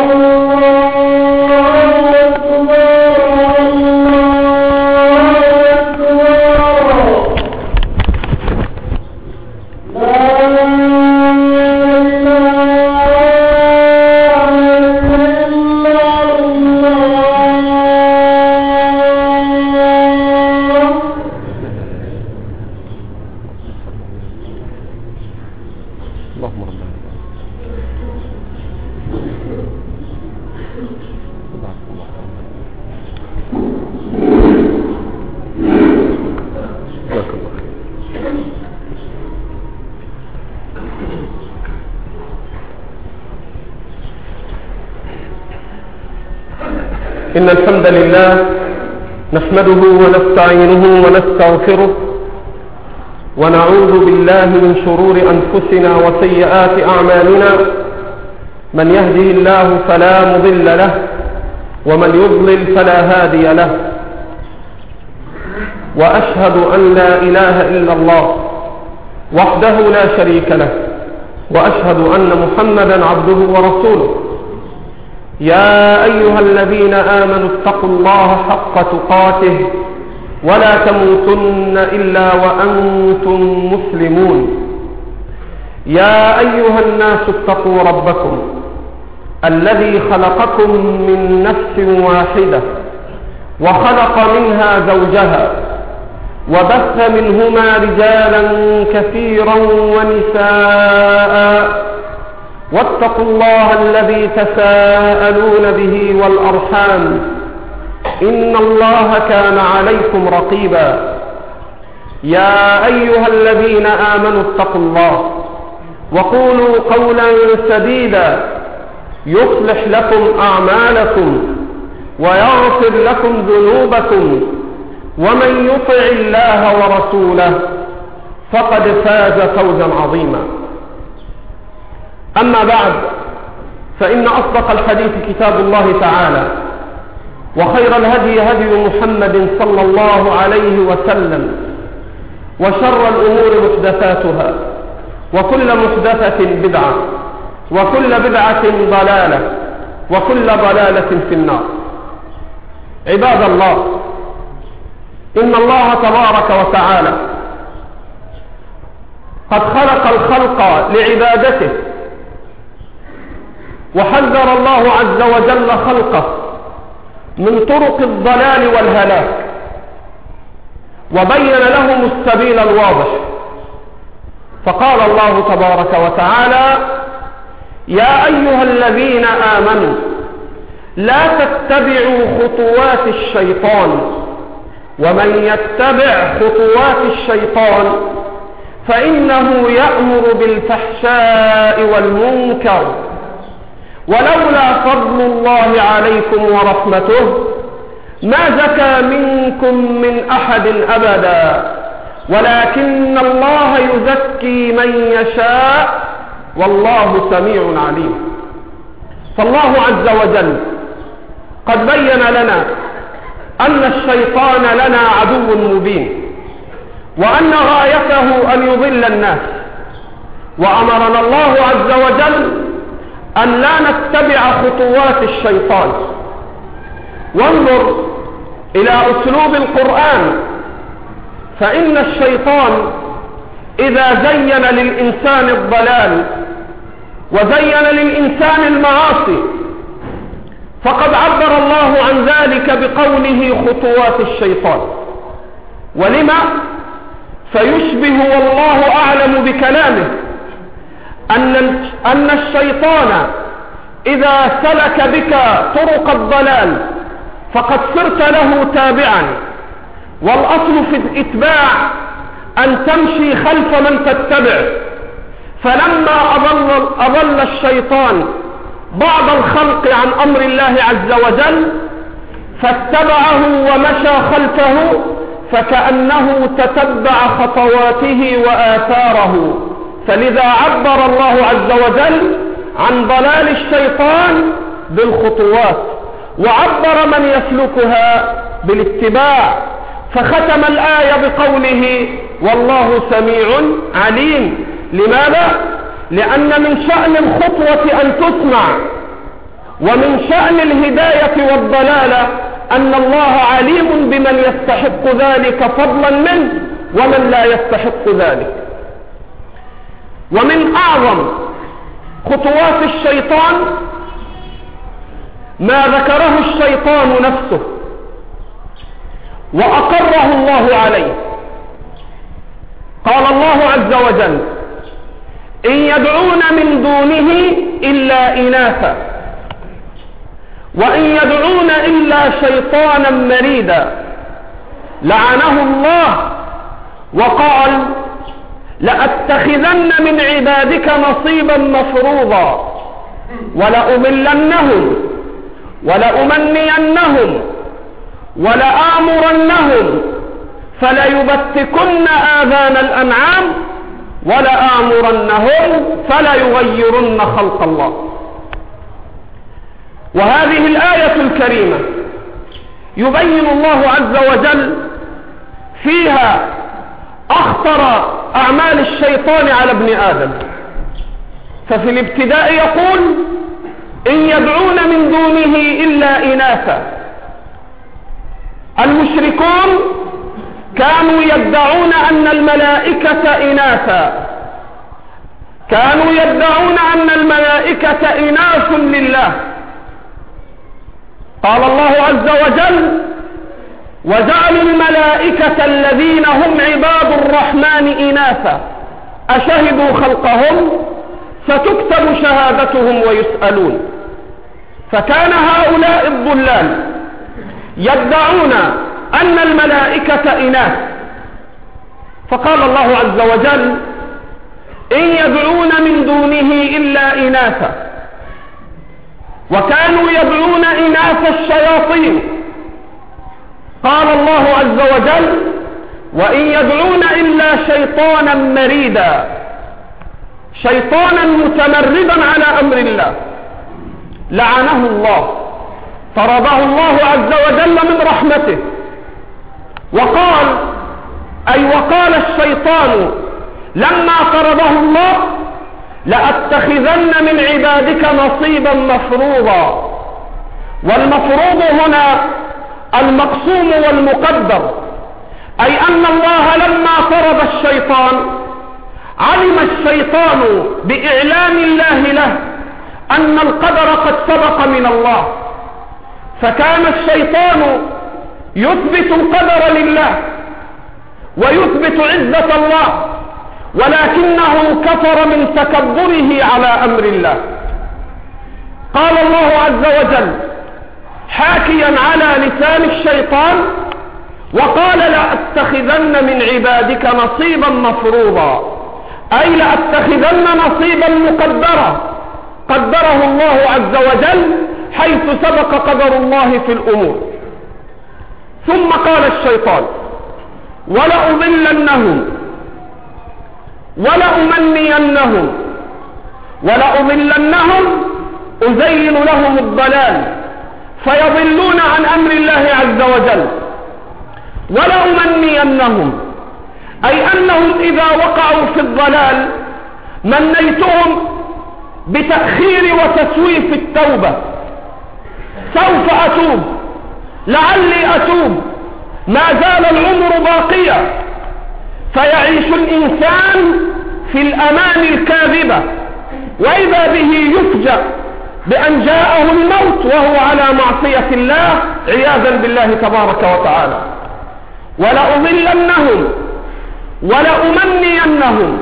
إن الحمد لله نحمده ونستعينه ونستغفره ونعوذ بالله من شرور أنفسنا وسيئات أعمالنا. من يهده الله فلا مضل له ومن يضلل فلا هادي له، وأشهد أن لا إله إلا الله وحده لا شريك له، وأشهد أن محمدا عبده ورسوله. يا أيها الذين آمنوا اتقوا الله حق تقاته ولا تموتن إلا وأنتم مسلمون. يا أيها الناس اتقوا ربكم الذي خلقكم من نفس واحدة وخلق منها زوجها وبث منهما رجالا كثيرا ونساء، واتقوا الله الذي تساءلون به والأرحام إن الله كان عليكم رقيبا. يا أيها الذين آمنوا اتقوا الله وقولوا قولا سديدا يصلح لكم أعمالكم ويغفر لكم ذنوبكم، ومن يطع الله ورسوله فقد فاز فوزا عظيما. أما بعد، فإن أصدق الحديث كتاب الله تعالى، وخير الهدي هدي محمد صلى الله عليه وسلم، وشر الأمور محدثاتها، وكل محدثة بدعة، وكل بدعة ضلالة، وكل ضلالة في النار. عباد الله، إن الله تبارك وتعالى قد خلق الخلق لعبادته، وحذر الله عز وجل خلقه من طرق الضلال والهلاك، وبين لهم السبيل الواضح. فقال الله تبارك وتعالى: يا أيها الذين آمنوا لا تتبعوا خطوات الشيطان، ومن يتبع خطوات الشيطان فإنه يأمر بالفحشاء والمنكر، ولولا فضل الله عليكم ورحمته ما زكى منكم من أحد أبدا، ولكن الله يزكي من يشاء والله سميع عليم. فالله عز وجل قد بين لنا أن الشيطان لنا عدو مبين، وأن غايته أن يضل الناس، وأمرنا الله عز وجل أن لا نتبع خطوات الشيطان. وانظر إلى أسلوب القرآن، فإن الشيطان إذا زين للإنسان الضلال وزين للإنسان المعاصي فقد عبر الله عن ذلك بقوله خطوات الشيطان. ولما؟ فيشبه والله أعلم بكلامه أن الشيطان إذا سلك بك طرق الضلال فقد صرت له تابعا، والأصل في الاتباع أن تمشي خلف من تتبع. فلما أضل الشيطان بعض الخلق عن أمر الله عز وجل فاتبعه ومشى خلفه، فكأنه تتبع خطواته وآثاره. فلذا عبر الله عز وجل عن ضلال الشيطان بالخطوات، وعبر من يسلكها بالاتباع، فختم الآية بقوله والله سميع عليم. لماذا؟ لأن من شأن الخطوة أن تسمع، ومن شأن الهداية والضلالة أن الله عليم بمن يستحق ذلك فضلا منه ومن لا يستحق ذلك. ومن أعظم خطوات الشيطان ما ذكره الشيطان نفسه وأقره الله عليه. قال الله عز وجل: إن يدعون من دونه إلا إناثا وإن يدعون إلا شيطانا مريدا لعنه الله وقال: لأتخذن من عبادك نصيبا مفروضا ولأضلنهم ولأمنينهم ولآمرنهم فليبتكن آذان الأنعام ولآمرنهم فليغيرن خلق الله. وهذه الآية الكريمة يبين الله عز وجل فيها أخطر أعمال الشيطان على ابن آدم. ففي الابتداء يقول: إن يدعون من دونه إلا إناثا. المشركون كانوا يدعون أن الملائكة إناثا، كانوا يدعون أن الملائكة إناث لله. قال الله عز وجل: وجعلوا الملائكة الذين هم عباد الرحمن إناثا أشهدوا خلقهم ستكتب شهادتهم ويسألون. فكان هؤلاء الضلال يدعون أن الملائكة إناث، فقال الله عز وجل: إن يدعون من دونه إلا إناثا. وكانوا يدعون إناث الشياطين. قال الله عز وجل: وإن يدعون إلا شيطانا مريدا، شيطانا متمردا على أمر الله لعنه الله، طرده الله عز وجل من رحمته. وقال وقال الشيطان لما طرده الله: لأتخذن من عبادك نصيبا مفروضا. والمفروض هنا المقسوم والمقدر، أي أن الله لما طرد الشيطان علم الشيطان بإعلام الله له أن القدر قد سبق من الله، فكان الشيطان يثبت القدر لله ويثبت عزة الله، ولكنه كفر من تكبره على أمر الله. قال الله عز وجل حاكيا على لسان الشيطان: وقال: لأتخذن من عبادك نصيبا مفروضا، أي لأتخذن نصيبا مقدرا قدره الله عز وجل حيث سبق قدر الله في الأمور. ثم قال الشيطان: ولأضلنهم ولأمنينهم ولأضلنهم أزين لهم الضلال فيضلون عن أمر الله عز وجل. ولأمنينهم أي أنهم إذا وقعوا في الضلال منيتهم بتأخير وتسويف التوبة. سوف أتوب، لعلي أتوب، ما زال العمر باقيا. فيعيش الإنسان في الأمان الكاذبة، وإذا به يفجأ بأن جاءه الموت وهو على معصية الله عياذا بالله تبارك وتعالى. ولأضلنهم ولأمنينهم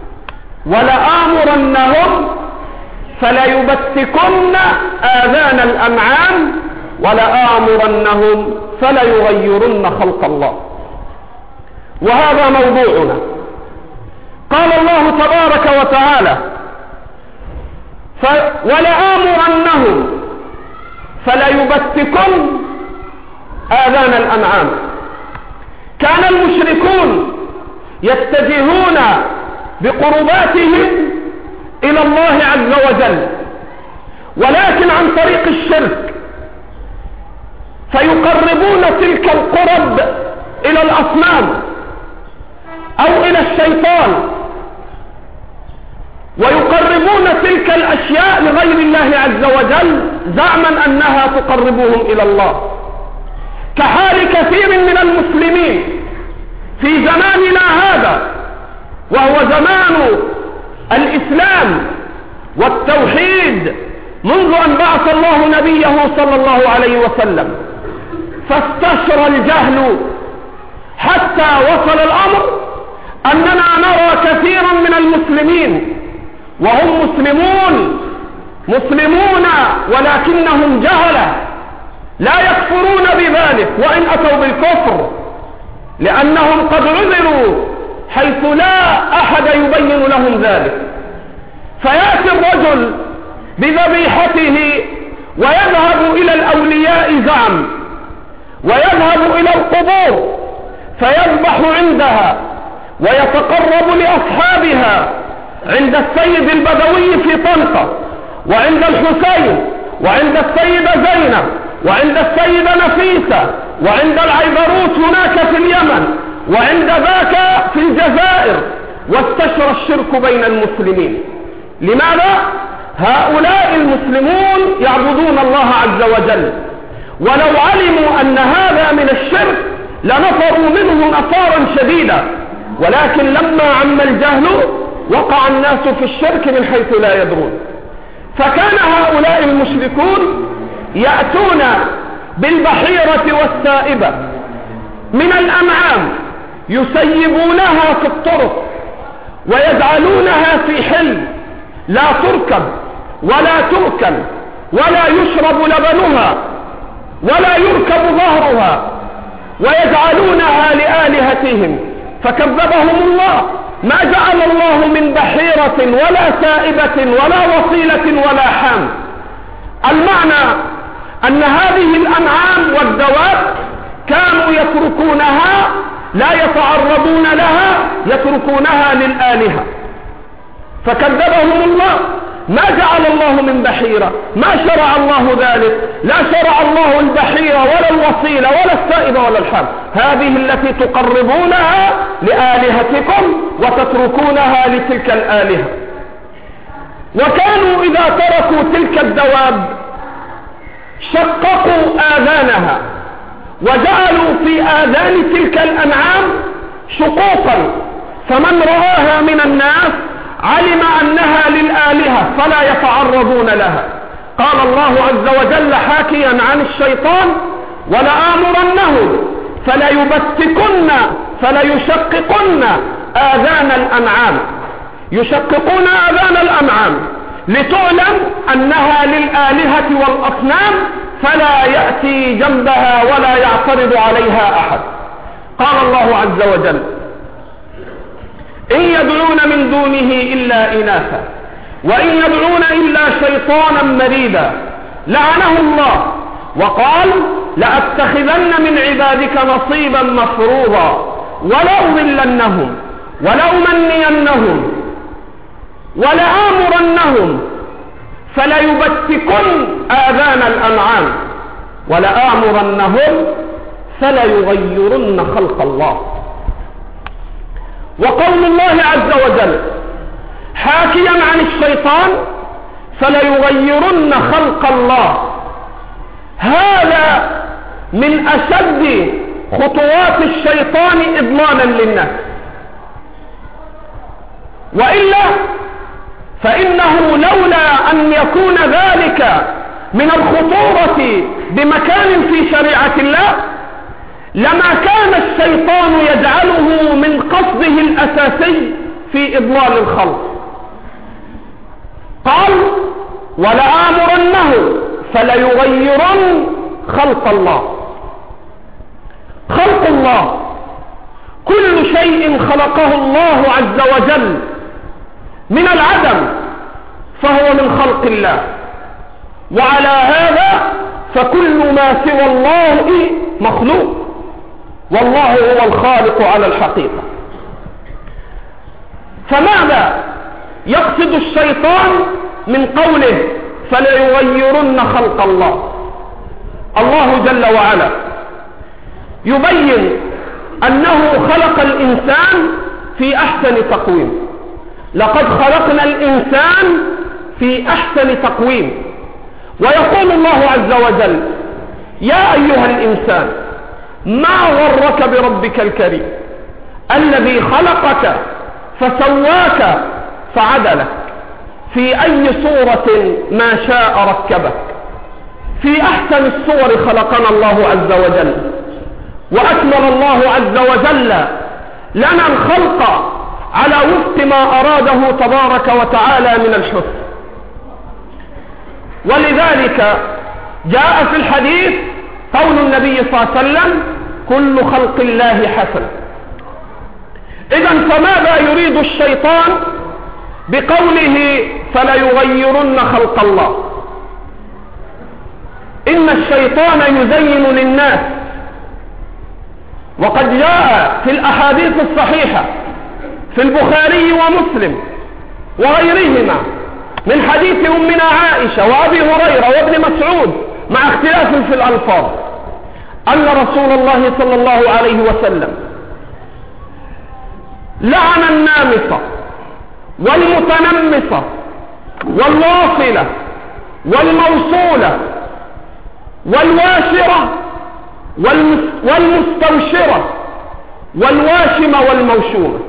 ولآمرنهم فليبتكن آذان الأنعام ولآمرنهم فليغيرن خلق الله. وهذا موضوعنا. قال الله تبارك وتعالى: ولآمرنهم فليبتكن آذان الأنعام. كان المشركون يتجهون بقرباتهم إلى الله عز وجل، ولكن عن طريق الشرك، فيقربون تلك القرب إلى الأصنام أو إلى الشيطان، ويقربون تلك الأشياء لغير الله عز وجل زعما أنها تقربهم إلى الله، كحال كثير من المسلمين في زماننا هذا، وهو زمان الإسلام والتوحيد منذ أن بعث الله نبيه صلى الله عليه وسلم، فاستشرى الجهل حتى وصل الأمر أننا نرى كثيرا من المسلمين وهم مسلمون ولكنهم جهلة لا يكفرون بذلك وإن أتوا بالكفر، لأنهم قد عذروا حيث لا أحد يبين لهم ذلك. فيأتي الرجل بذبيحته ويذهب إلى الأولياء زعم، ويذهب إلى القبور فيذبح عندها ويتقرب لأصحابها عند السيد البدوي في طنطا، وعند الحسين، وعند السيدة زينب، وعند السيدة نفيسة، وعند العيبروت هناك في اليمن، وعند ذاك في الجزائر، واستشرى الشرك بين المسلمين. لماذا؟ هؤلاء المسلمون يعبدون الله عز وجل، ولو علموا أن هذا من الشرك لنفروا منه نفارا شديدا، ولكن لما عم الجهل وقع الناس في الشرك من حيث لا يدرون. فكان هؤلاء المشركون يأتون بالبحيرة والسائبة من الأنعام يسيبونها في الطرق ويجعلونها في حل لا تركب ولا تؤكل ولا يشرب لبنها ولا يركب ظهرها، ويجعلونها لآلهتهم، فكذبهم الله. ما جعل الله من بحيرة ولا سائبة ولا وصيلة ولا حام. المعنى أن هذه الأنعام والدواب كانوا يتركونها، لا يتعرضون لها، يتركونها للآلهة، فكذبهم الله. ما جعل الله من بحيرة، ما شرع الله ذلك، لا شرع الله البحيرة ولا الوصيلة ولا السائبة ولا الحام، هذه التي تقربونها لآلهتكم وتتركونها لتلك الآلهة. وكانوا إذا تركوا تلك الدواب شققوا آذانها وجعلوا في آذان تلك الأنعام شقوقا، فمن رآها من الناس علم أنها للآلهة فلا يتعرضون لها. قال الله عز وجل حاكيا عن الشيطان: ولآمرنهم فليشققن آذان الأنعام. يشققون آذان الأنعام لتعلم أنها للآلهة والأصنام، فلا يأتي جنبها ولا يعترض عليها أحد. قال الله عز وجل: إن يدعون من دونه إلا إناثا وإن يدعون إلا شيطانا مريدا لعنه الله وقال: لأتخذن من عبادك نصيبا مفروضا ولأضلنهم ولأمنينهم ولآمرنهم فليبتكن آذان الأنعام ولآمرنهم فليغيرن خلق الله. وقول الله عز وجل حاكيا عن الشيطان: فليغيرن خلق الله، هذا من أشد خطوات الشيطان إضلالا للناس، وإلا فإنه لولا أن يكون ذلك من الخطورة بمكان في شريعة الله لما كان الشيطان يجعله من قصده الأساسي في إضلال الخلق. قال: ولآمرنه فليغيرن خلق الله. خلق الله كل شيء خلقه الله عز وجل من العدم فهو من خلق الله، وعلى هذا فكل ما سوى الله مخلوق، والله هو الخالق على الحقيقة. فماذا يقصد الشيطان من قوله فليغيرن خلق الله؟ الله جل وعلا يبين أنه خلق الإنسان في أحسن تقويم، لقد خلقنا الإنسان في أحسن تقويم. ويقول الله عز وجل: يا أيها الإنسان ما غرك بربك الكريم الذي خلقك فسواك فعدلك في أي صورة ما شاء ركبك. في أحسن الصور خلقنا الله عز وجل، وأكمل الله عز وجل لنا الخلق على وفق ما أراده تبارك وتعالى من الحسن. ولذلك جاء في الحديث قول النبي صلى الله عليه وسلم: كل خلق الله حسن. إذن فماذا يريد الشيطان بقوله فليغيرن خلق الله؟ إن الشيطان يزين للناس، وقد جاء في الأحاديث الصحيحة في البخاري ومسلم وغيرهما من حديث أمنا عائشة وأبي هريرة وابن مسعود مع اختلاف في الألفاظ أن رسول الله صلى الله عليه وسلم لعن النامصة والمتنمصة والواصلة والموصولة والواشرة والمستوشرة والواشمة والموشومة.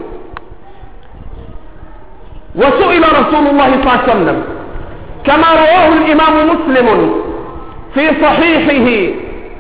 وسئل رسول الله صلى الله عليه وسلم كما رواه الإمام مسلم في صحيحه،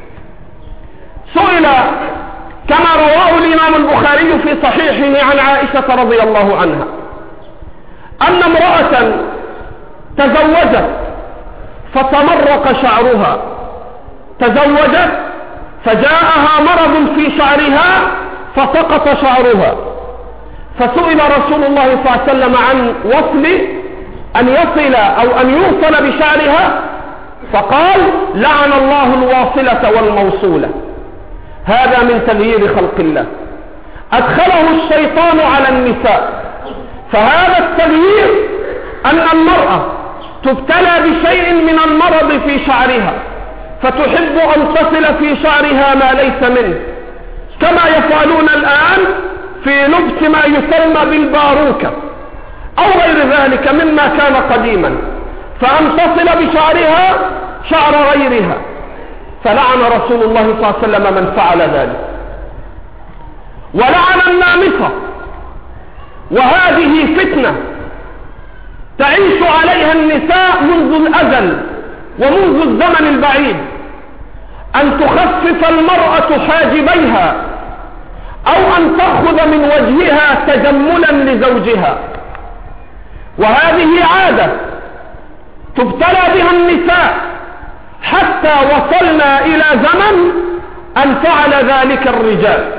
سئل كما رواه الإمام البخاري في صحيحه عن عائشة رضي الله عنها أن امرأة تزوجت فتمرق شعرها، تزوجت فجاءها مرض في شعرها فسقط شعرها، فسئل رسول الله صلى الله عليه وسلم عن وصل أن يصل أو أن يوصل بشعرها، فقال: لعن الله الواصلة والموصولة. هذا من تغيير خلق الله أدخله الشيطان على النساء. فهذا التغيير أن المرأة تبتلى بشيء من المرض في شعرها فتحب أن تصل في شعرها ما ليس منه، كما يفعلون الآن في لبس ما يسمى بالباروكة أو غير ذلك مما كان قديما، فأن تصل بشعرها شعر غيرها. فلعن رسول الله صلى الله عليه وسلم من فعل ذلك، ولعن النامصة. وهذه فتنة تعيش عليها النساء منذ الأزل ومنذ الزمن البعيد، أن تخفف المرأة حاجبيها أو أن تأخذ من وجهها تجملا لزوجها. وهذه عادة تبتلى بها النساء حتى وصلنا إلى زمن أن فعل ذلك الرجال.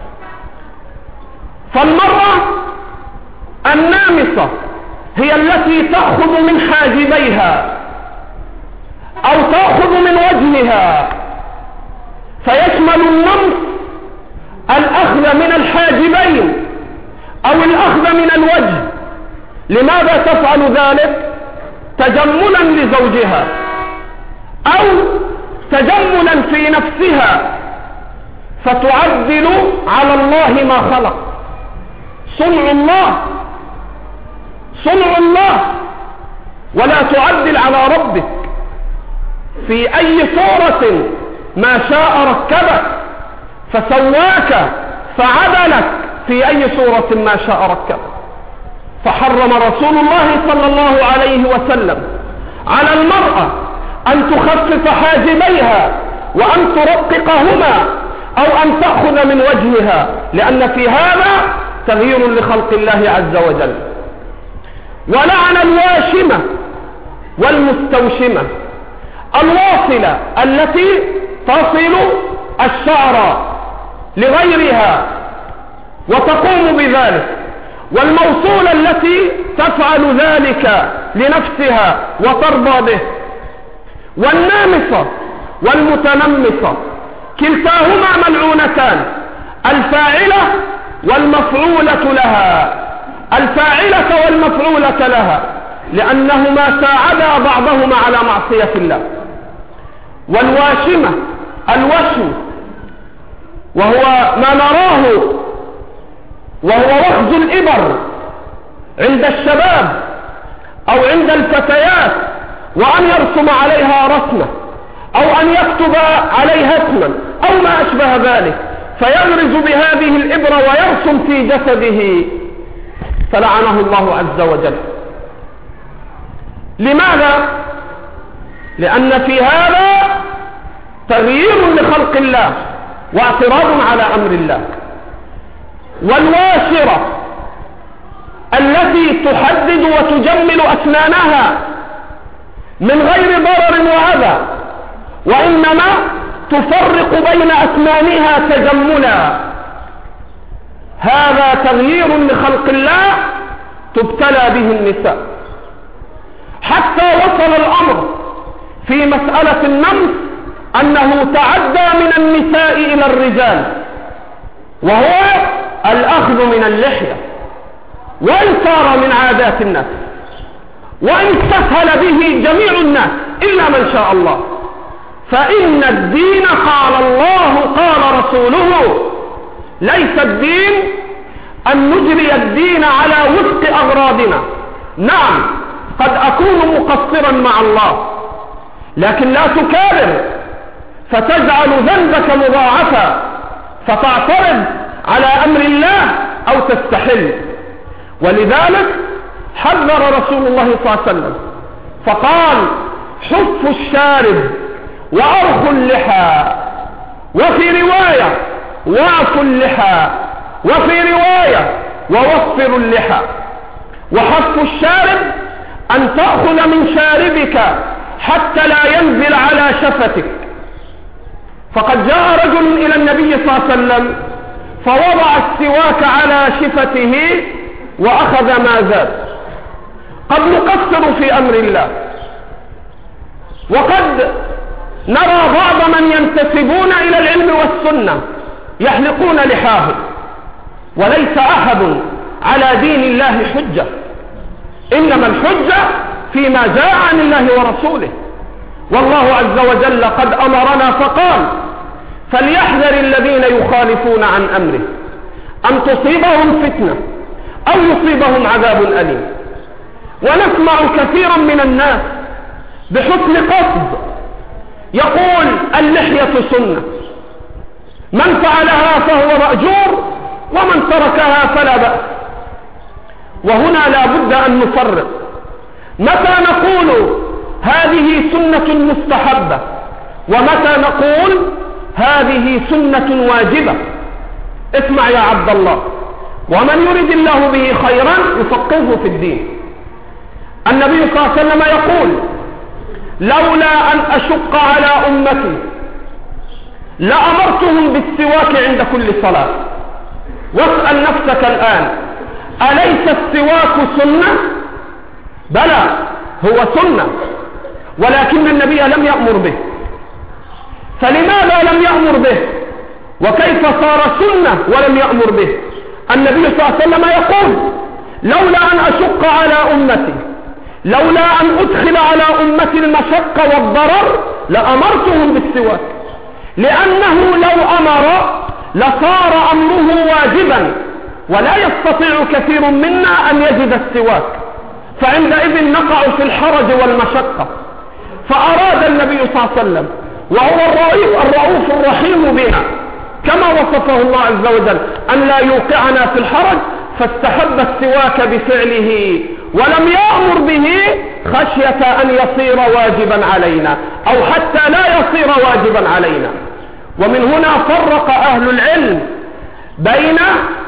فالمرأة النامصة هي التي تأخذ من حاجبيها أو تأخذ من وجهها، فيشمل النمص الأخذ من الحاجبين أو الأخذ من الوجه. لماذا تفعل ذلك؟ تجملا لزوجها أو تجملا في نفسها، فتعدل على الله ما خلق. صنع الله، صنع الله، ولا تعدل على ربك. في أي صورة ما شاء ركبك، فسواك فعدلك في أي صورة ما شاء ركبك. فحرم رسول الله صلى الله عليه وسلم على المرأة أن تخفف حاجبيها وأن ترققهما أو أن تأخذ من وجهها، لأن في هذا تغيير لخلق الله عز وجل. ولعن الواشمة والمستوشمة. الواصلة التي تصل الشعر لغيرها وتقوم بذلك، والموصولة التي تفعل ذلك لنفسها وترضى به. والنامصة والمتنمصة كلتاهما ملعونتان، الفاعلة والمفعولة لها، الفاعلة والمفعولة لها، لأنهما ساعدا بعضهما على معصية الله. والواشمة الوشم، وهو ما نراه وهو وخز الإبر عند الشباب أو عند الفتيات وأن يرسم عليها رسمة أو أن يكتب عليها اسما أو ما أشبه ذلك، فيغرز بهذه الإبرة ويرسم في جسده، فلعنه الله عز وجل. لماذا؟ لأن في هذا تغيير لخلق الله واعتراض على أمر الله. والواشرة التي تحدد وتجمل أسنانها من غير ضرر وأذى، وإنما تفرق بين أسنانها تجملا، هذا تغيير لخلق الله تبتلى به النساء، حتى وصل الأمر في مسألة النمس أنه تعدى من النساء إلى الرجال، وهو الأخذ من اللحية، وإن صار من عادات الناس، وإن استسهل به جميع الناس إلا من شاء الله، فإن الدين قال الله قال رسوله، ليس الدين أن نجري الدين على وفق أغراضنا. نعم قد أكون مقصرا مع الله، لكن لا تكابر فتجعل ذنبك مضاعفا فتعترض على أمر الله أو تستحل. ولذلك حذر رسول الله صلى الله عليه وسلم فقال: حف الشارب وأرخوا اللحى، وفي رواية واعفوا اللحى، وفي رواية ووفروا اللحى. وحف الشارب أن تأخذ من شاربك حتى لا ينزل على شفتك. فقد جاء رجل إلى النبي صلى الله عليه وسلم فوضع السواك على شفته وأخذ ما زاد. قد نقصر في أمر الله، وقد نرى بعض من ينتسبون إلى العلم والسنة يحلقون لحاهم، وليس أحد على دين الله حجة، إنما الحجة فيما جاء عن الله ورسوله. والله عز وجل قد أمرنا فقال: فليحذر الذين يخالفون عن أمره أن تصيبهم فتنة أو يصيبهم عذاب أليم. ونسمع كثيرا من الناس بحسن قصد يقول: اللحية سنة، من فعلها فهو مأجور ومن تركها فلا بأس. وهنا لا بد أن نفرق، متى نقول هذه سنة مستحبة ومتى نقول هذه سنة واجبة. اسمع يا عبد الله، ومن يرد الله به خيرا يفقهه في الدين. النبي صلى الله عليه وسلم يقول: لولا أن أشق على أمتي لأمرتهم بالسواك عند كل صلاة. واسأل نفسك الآن: أليس السواك سنة؟ بلى، هو سنة، ولكن النبي لم يأمر به. فلماذا لم يأمر به؟ وكيف صار سنة ولم يأمر به؟ النبي صلى الله عليه وسلم يقول: لولا أن أشق على أمتي، لولا أن أدخل على أمتي المشقة والضرر لأمرتهم بالسواك، لأنه لو أمر لصار أمره واجبا، ولا يستطيع كثير منا أن يجد السواك، فعندئذ نقع في الحرج والمشقة. فأراد النبي صلى الله عليه وسلم، وهو الرؤوف الرحيم بنا كما وصفه الله عز وجل، أن لا يوقعنا في الحرج، فاستحب السواك بفعله ولم يأمر به خشية أن يصير واجبا علينا أو حتى لا يصير واجبا علينا. ومن هنا فرق أهل العلم بين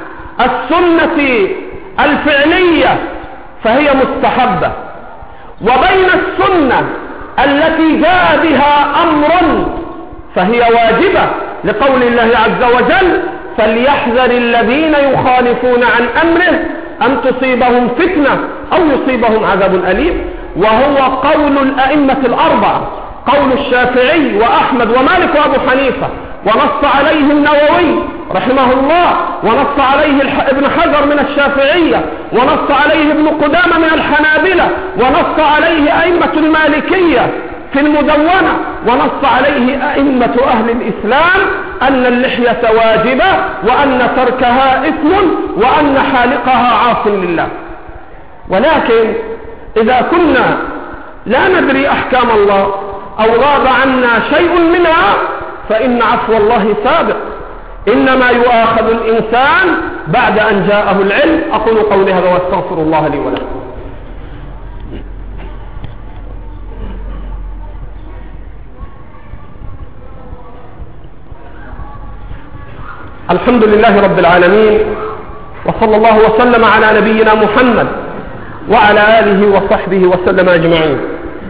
السنة الفعلية فهي مستحبة، وبين السنة التي جاء بها أمر فهي واجبة، لقول الله عز وجل: فليحذر الذين يخالفون عن أمره أن تصيبهم فتنة أو يصيبهم عذاب أليم. وهو قول الأئمة الأربعة، قول الشافعي وأحمد ومالك وأبو حنيفة، ونص عليه النووي رحمه الله، ونص عليه ابن حجر من الشافعية، ونص عليه ابن قدامة من الحنابلة، ونص عليه أئمة المالكية في المدونة، ونص عليه أئمة أهل الإسلام أن اللحية واجبة، وأن تركها إثم، وأن حالقها عاص لله. ولكن إذا كنا لا ندري أحكام الله أو غاب عنا شيء منها فإن عفو الله سابق، إنما يؤاخذ الإنسان بعد أن جاءه العلم. أقول قولي هذا واستغفر الله لي ولكم. الحمد لله رب العالمين، وصلى الله وسلم على نبينا محمد وعلى آله وصحبه وسلم أجمعين.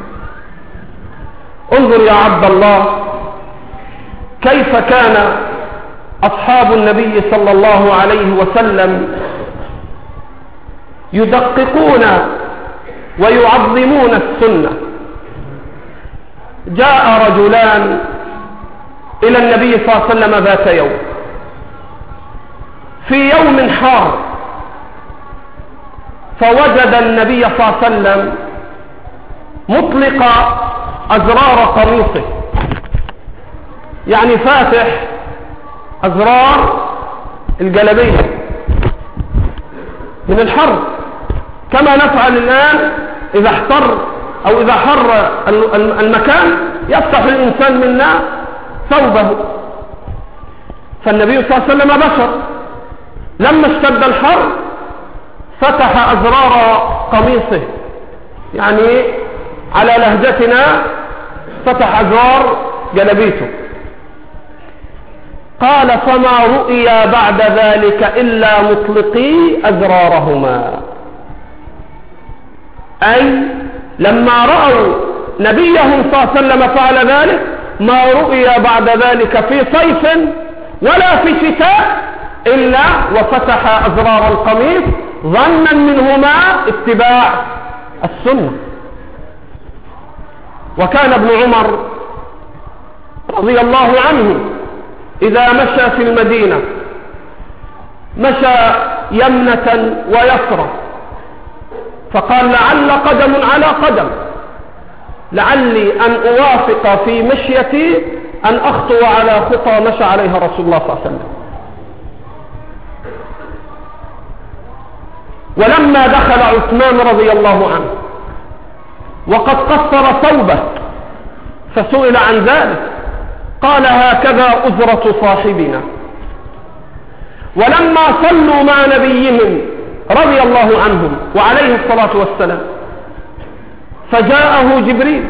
انظر يا عبد الله كيف كان أصحاب النبي صلى الله عليه وسلم يدققون ويعظمون السنة. جاء رجلان إلى النبي صلى الله عليه وسلم ذات يوم في يوم حار، فوجد النبي صلى الله عليه وسلم مطلق أزرار قميصه، يعني فاتح أزرار الجلبية من الحر، كما نفعل الآن إذا احتر أو إذا حر المكان يفتح الإنسان منا ثوبه. فالنبي صلى الله عليه وسلم بشر، لما اشتد الحر فتح أزرار قميصه، يعني على لهجتنا فتح أزرار جلبيته. قال فما رؤي بعد ذلك إلا مطلقي أزرارهما، أي لما رأوا نبيهم صلى الله عليه وسلم فعل ذلك ما رؤي بعد ذلك في صيف ولا في شتاء إلا وفتح أزرار القميص ظنا منهما اتباع السنة. وكان ابن عمر رضي الله عنه إذا مشى في المدينة مشى يمنة ويسرى، فقال لعل قدم على قدم، لعلي أن أوافق في مشيتي أن أخطو على خطى مشى عليها رسول الله صلى الله عليه وسلم. ولما دخل عثمان رضي الله عنه وقد قصر ثوبه فسئل عن ذلك قال هكذا أزرة صاحبنا. ولما صلوا مع نبيهم رضي الله عنهم وعليه الصلاة والسلام فجاءه جبريل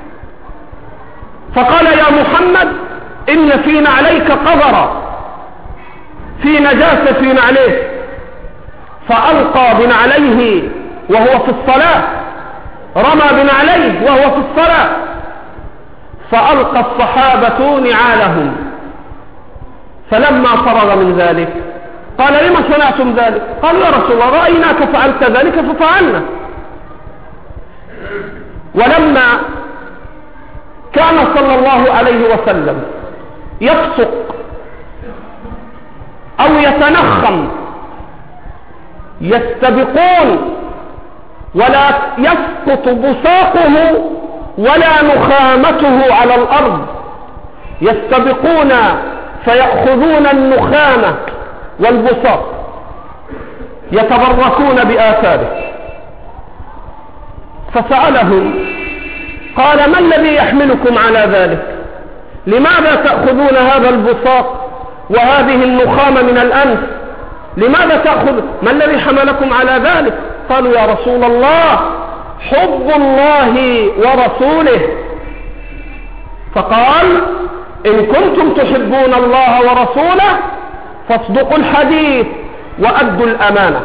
فقال يا محمد إن في نعليك قذرا، في نجاسة في نعليه، فألقى بنعليه وهو في الصلاة، رمى بنعليه وهو في الصلاة، فألقى الصحابة نعالهم. فلما فرغ من ذلك قال لما صنعتم ذلك؟ قالوا يا رسول الله رأيناك فعلت ذلك ففعلنا. ولما كان صلى الله عليه وسلم يبصق أو يتنخم يستبقون ولا يسقط بصاقه ولا نخامته على الأرض، يستبقون فيأخذون النخامة والبصاق يتبركون بآثاره. فسألهم قال ما الذي يحملكم على ذلك؟ لماذا تأخذون هذا البصاق وهذه النخامة من الأنف؟ لماذا تأخذ؟ ما الذي حملكم على ذلك؟ قالوا يا رسول الله حب الله ورسوله. فقال إن كنتم تحبون الله ورسوله فاصدقوا الحديث وأدوا الأمانة.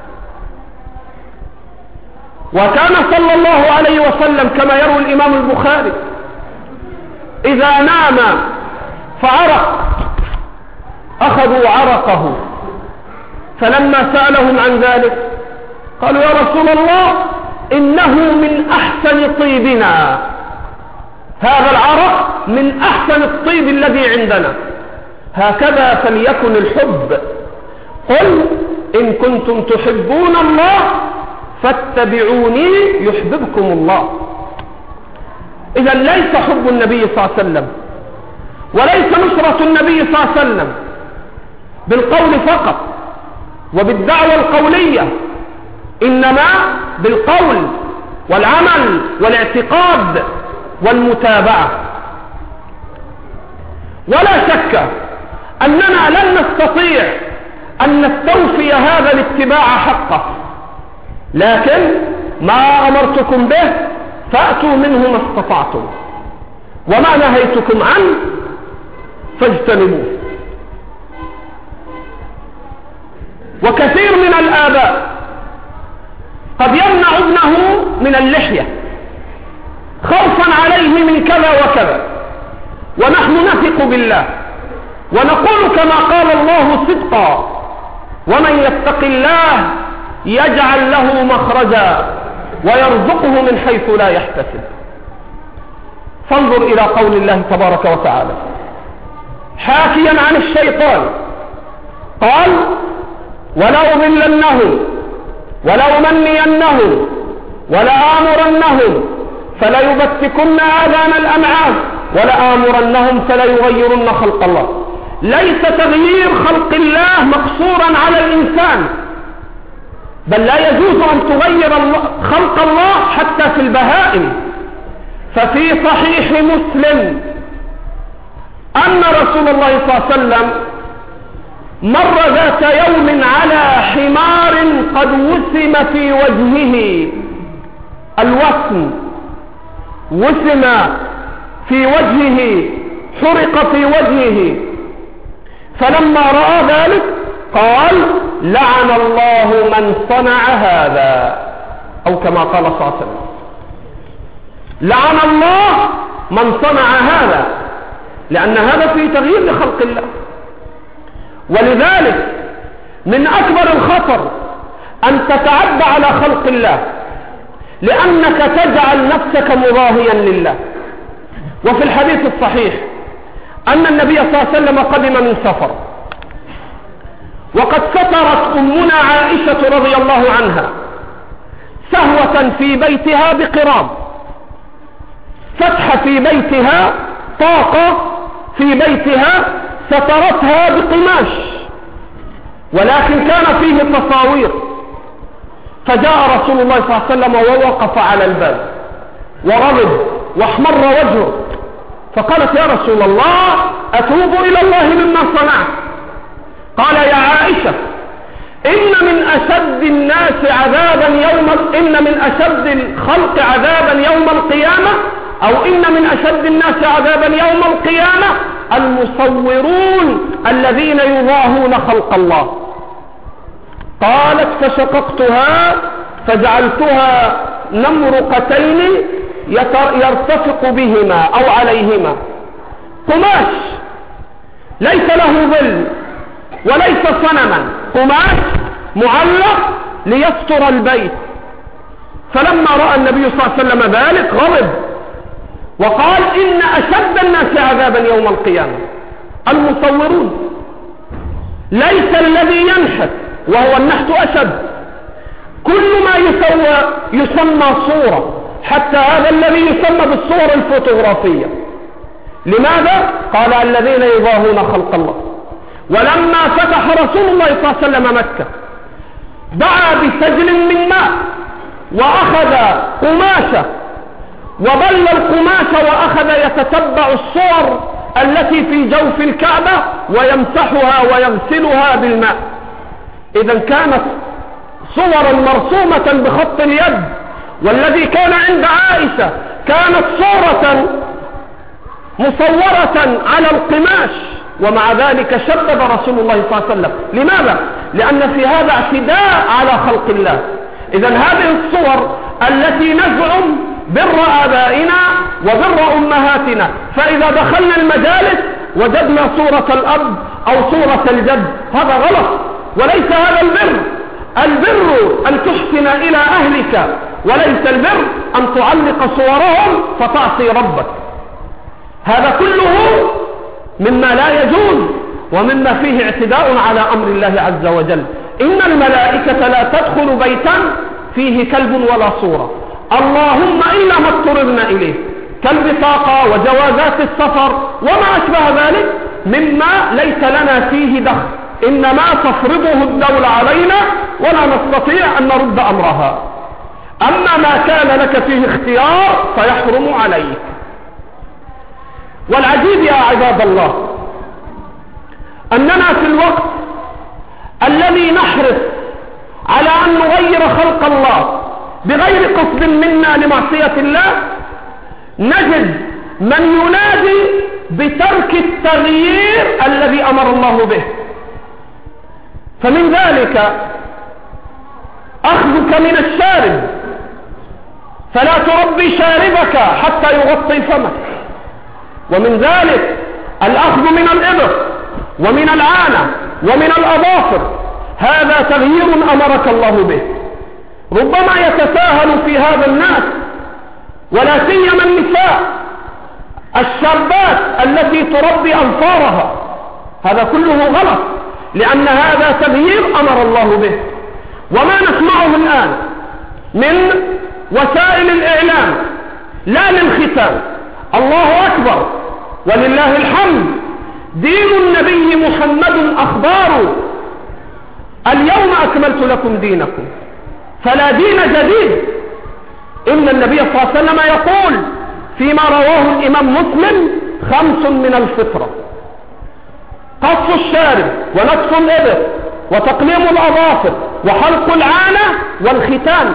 وكان صلى الله عليه وسلم كما يروي الإمام البخاري إذا نام فعرق أخذوا عرقه، فلما سألهم عن ذلك قالوا يا رسول الله إنه من أحسن طيبنا، هذا العرق من أحسن الطيب الذي عندنا، هكذا فليكن الحب. قل إن كنتم تحبون الله فاتبعوني يحببكم الله. إذا ليس حب النبي صلى الله عليه وسلم وليس نصرة النبي صلى الله عليه وسلم بالقول فقط وبالدعوة القولية إنما بالقول والعمل والاعتقاد والمتابعة. ولا شك أننا لن نستطيع أن نستوفي هذا الاتباع حقه، لكن ما أمرتكم به فأتوا منه ما استطعتم، وما نهيتكم عنه فاجتنبوه. وكثير من الآباء قد يمنع ابنه من اللحية خوفا عليه من كذا وكذا، ونحن نثق بالله ونقول كما قال الله صدقا: ومن يتق الله يجعل له مخرجا ويرزقه من حيث لا يحتسب. فانظر إلى قول الله تبارك وتعالى حاكيا عن الشيطان، قال: ولأضلنهم ولأمنينهم ولآمرنهم فليبتكن آذان الأنعام ولآمرنهم فليغيرن خلق الله. ليس تغيير خلق الله مقصورا على الإنسان، بل لا يجوز أن تغير خلق الله حتى في البهائم. ففي صحيح مسلم أن رسول الله صلى الله عليه وسلم مر ذات يوم على حمار قد وسم في وجهه، الوسم وسم في وجهه، حرق في وجهه، فلما رأى ذلك قال: لعن الله من صنع هذا، أو كما قال صلى الله عليه وسلم: لعن الله من صنع هذا، لأن هذا فيه تغيير لخلق الله. ولذلك من أكبر الخطر أن تتعدى على خلق الله، لأنك تجعل نفسك مضاهيا لله. وفي الحديث الصحيح أن النبي صلى الله عليه وسلم قدم من سفر، وقد سترت أمنا عائشة رضي الله عنها سهوة في بيتها بقرام، فتحة في بيتها، طاقة في بيتها سترتها بقماش، ولكن كان فيه تصاوير. فجاء رسول الله صلى الله عليه وسلم ووقف على الباب وغضب واحمر وجهه، فقالت: يا رسول الله أتوب إلى الله مما صنعت. قال: يا عائشة، إن من أشد الخلق عذابا يوم القيامة، أو إن من أشد الناس عذابا يوم القيامة المصورون الذين يضاهون خلق الله. قالت: فشققتها فجعلتها نمرقتين يرتفق بهما أو عليهما، قماش ليس له ظل وليس صنما، قماش معلق ليستر البيت. فلما رأى النبي صلى الله عليه وسلم ذلك غضب وقال: إن أشد الناس عذابا يوم القيامة المصورون، ليس الذي ينحت، وهو النحت أشد، كل ما يسمى صورة، حتى هذا الذي يسمى بالصور الفوتوغرافية. لماذا؟ قال: الذين يضاهون خلق الله. ولما فتح رسول الله صلى الله عليه وسلم مكة دعا بسجل من ماء وأخذ قماشة وبل القماش وأخذ يتتبع الصور التي في جوف الكعبة ويمسحها ويغسلها بالماء. إذا كانت صورا مرسومة بخط اليد، والذي كان عند عائشة كانت صورة مصورة على القماش، ومع ذلك شدد رسول الله صلى الله عليه وسلم. لماذا؟ لأن في هذا اعتداء على خلق الله. إذا هذه الصور التي نزعم بر آبائنا وبر أمهاتنا، فإذا دخلنا المجالس وجدنا صورة الأب أو صورة الجد، هذا غلط، وليس هذا البر. البر أن تحسن إلى أهلك، وليس البر أن تعلق صورهم فتعصي ربك. هذا كله مما لا يجوز ومما فيه اعتداء على أمر الله عز وجل. إن الملائكة لا تدخل بيتا فيه كلب ولا صورة، اللهم إلا ما اضطررنا إليه كالبطاقة وجوازات السفر وما أشبه ذلك مما ليس لنا فيه دخل. إنما تفرضه الدولة علينا ولا نستطيع أن نرد أمرها. أما ما كان لك فيه اختيار فيحرم عليك. والعجيب يا عباد الله أننا في الوقت الذي نحرص على أن نغير خلق الله بغير قصد منا لمعصية الله نجد من ينادي بترك التغيير الذي أمر الله به. فمن ذلك أخذك من الشارب فلا تربي شاربك حتى يغطي فمك، ومن ذلك الأخذ من الإبر ومن العانة ومن الأظافر، هذا تغيير أمرك الله به. ربما يتساهل في هذا الناس ولا سيما النساء الشابات التي تربي أظفارها، هذا كله غلط، لأن هذا تغيير أمر الله به. وما نسمعه الآن من وسائل الإعلام لا للختان، الله أكبر ولله الحمد، دين النبي محمد أخبار اليوم أكملت لكم دينكم، فلا دين جديد. إن النبي صلى الله عليه وسلم يقول فيما رواه الإمام مسلم 5 من الفطرة: قص الشارب ونتف الإبر وتقليم الأظافر وحلق العانة والختان.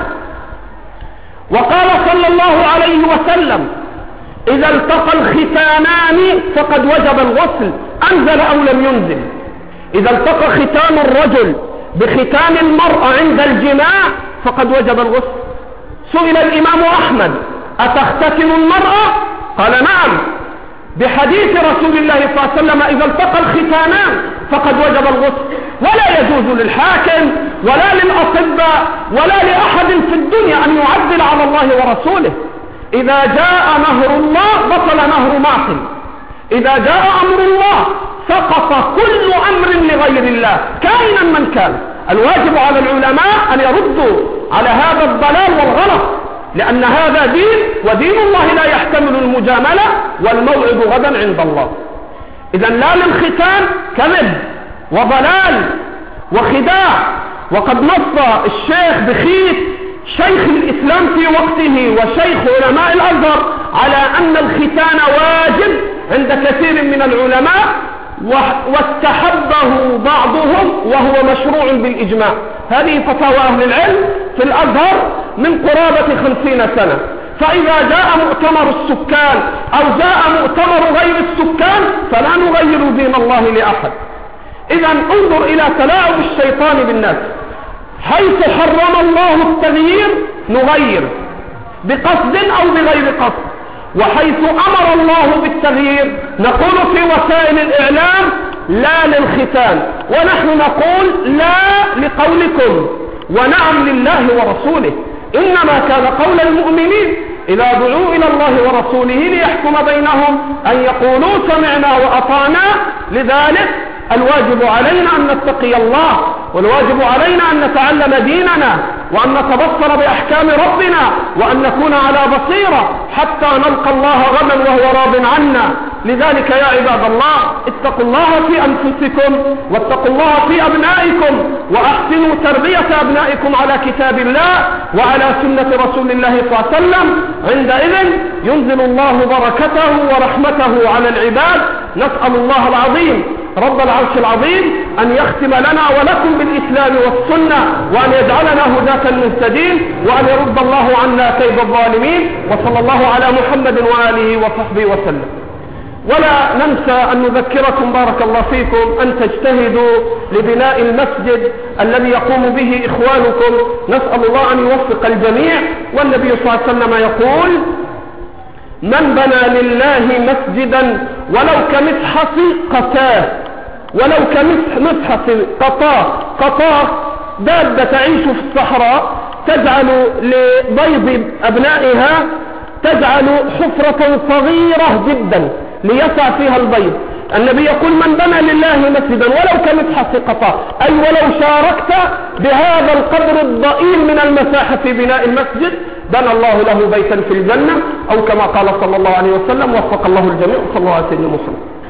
وقال صلى الله عليه وسلم: إذا التقى الختانان فقد وجب الغسل، أنزل أو لم ينزل. إذا التقى ختان الرجل بختان المرأة عند الجماع فقد وجب الغسل. سئل الإمام أحمد: أتختتن المرأة؟ قال: نعم، بحديث رسول الله صلى الله عليه وسلم: إذا التقى الختانان فقد وجب الغسل. ولا يجوز للحاكم ولا للأطباء ولا لأحد في الدنيا أن يعدل على الله ورسوله. إذا جاء نهر الله بطل نهر معصم، إذا جاء أمر الله سقط كل أمر لغير الله كائنا من كان. الواجب على العلماء أن يردوا على هذا الضلال والغلط، لأن هذا دين، ودين الله لا يحتمل المجاملة، والموعد غدا عند الله. إذا لا للختان كذب وضلال وخداع. وقد نص الشيخ بخيت شيخ الإسلام في وقته وشيخ علماء الأزهر على أن الختان واجب عند كثير من العلماء، واستحبه بعضهم وهو مشروع بالإجماع. هذه فتاوى أهل العلم في الأزهر من قرابة 50 سنة. فإذا جاء مؤتمر السكان أو جاء مؤتمر غير السكان فلا نغير دين الله لأحد. إذا انظر إلى تلاعب الشيطان بالناس، حيث حرم الله التغيير نغير بقصد أو بغير قصد، وحيث أمر الله بالتغيير نقول في وسائل الإعلام لا للختان، ونحن نقول لا لقولكم ونعم لله ورسوله. إنما كان قول المؤمنين إذا دعوا إلى الله ورسوله ليحكم بينهم أن يقولوا سمعنا وأطعنا. لذلك الواجب علينا أن نتقي الله، والواجب علينا أن نتعلم ديننا وأن نتبصر بأحكام ربنا وأن نكون على بصيرة حتى نلقى الله غدا وهو راض عنا. لذلك يا عباد الله اتقوا الله في أنفسكم واتقوا الله في أبنائكم، وأحسنوا تربية أبنائكم على كتاب الله وعلى سنة رسول الله صلى الله عليه وسلم. عندئذ ينزل الله بركته ورحمته على العباد. نسأل الله العظيم رب العرش العظيم أن يختم لنا ولكم بالإسلام والسنة، وأن يجعلنا هداة مهتدين، وأن يرد الله عنا كيد الظالمين. وصلى الله على محمد وآله وصحبه وسلم. ولا ننسى أن نذكركم بارك الله فيكم أن تجتهدوا لبناء المسجد الذي يقوم به إخوانكم. نسأل الله أن يوفق الجميع. والنبي صلى الله عليه وسلم يقول: من بنى لله مسجدا ولو كمسحف قطاه، ولو كمسحف قطاه دابة تعيش في الصحراء تجعل لبيض أبنائها تجعل حفرة صغيرة جدا ليسع فيها البيض. النبي يقول: من بنى لله مسجدا ولو كمسحف قطاه، أي ولو شاركت بهذا القدر الضئيل من المساحة في بناء المسجد بنى الله له بيتا في الجنة، أو كما قال صلى الله عليه وسلم. وفق الله الجميع. صلى الله عليه وسلم.